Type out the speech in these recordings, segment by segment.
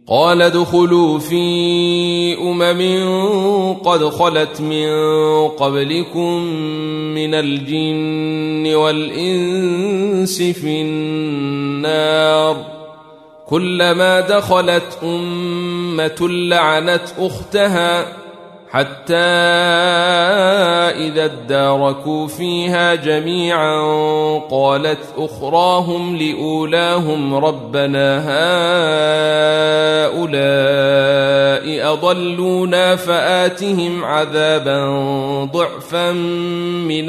قال ادخلوا في قد خلت من قبلكم من الجن والإنس في النار كلما دخلت أمة لعنت أختها حتى إذا اداركوا فيها جميعا قالت أخراهم لأولاهم ربنا هؤلاء أضلونا فآتهم عذابا ضعفا من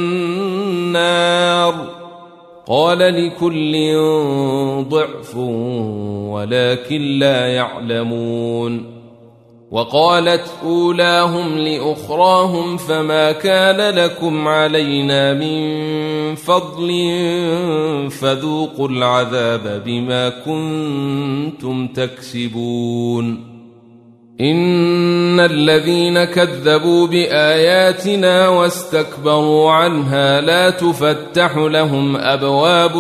النار قال لكل ضعف ولكن لا يعلمون وقالت أولاهم لأخراهم فما كان لكم علينا من فضل فذوقوا العذاب بما كنتم تكسبون إن الذين كذبوا بآياتنا واستكبروا عنها لا تفتح لهم أبواب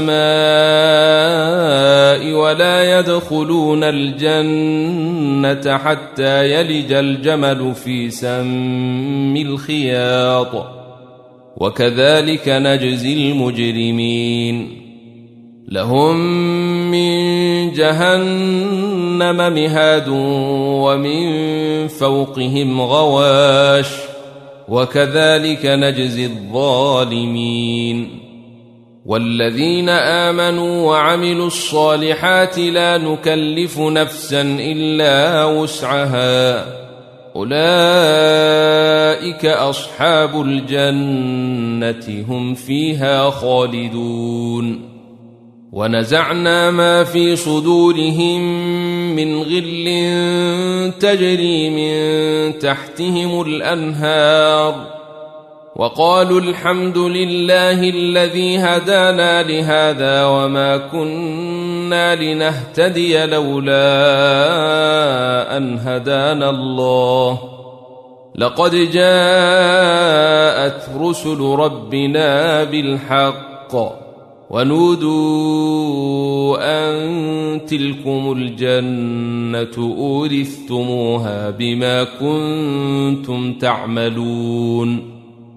السماء ولا يدخلون الجنة حتى يلج الجمل في سم الخياط وكذلك نجزي المجرمين لهم من جهنم مهاد ومن فوقهم غواش وكذلك نجزي الظالمين والذين آمنوا وعملوا الصالحات لا نكلف نفسا إلا وسعها أولئك أصحاب الجنة هم فيها خالدون ونزعنا ما في صدورهم من غل تجري من تحتهم الأنهار وقالوا الحمد لله الذي هدانا لهذا وما كنا لنهتدي لولا أن هدانا الله لقد جاءت رسل ربنا بالحق ونودوا أن تلكم الجنة أورثتموها بما كنتم تعملون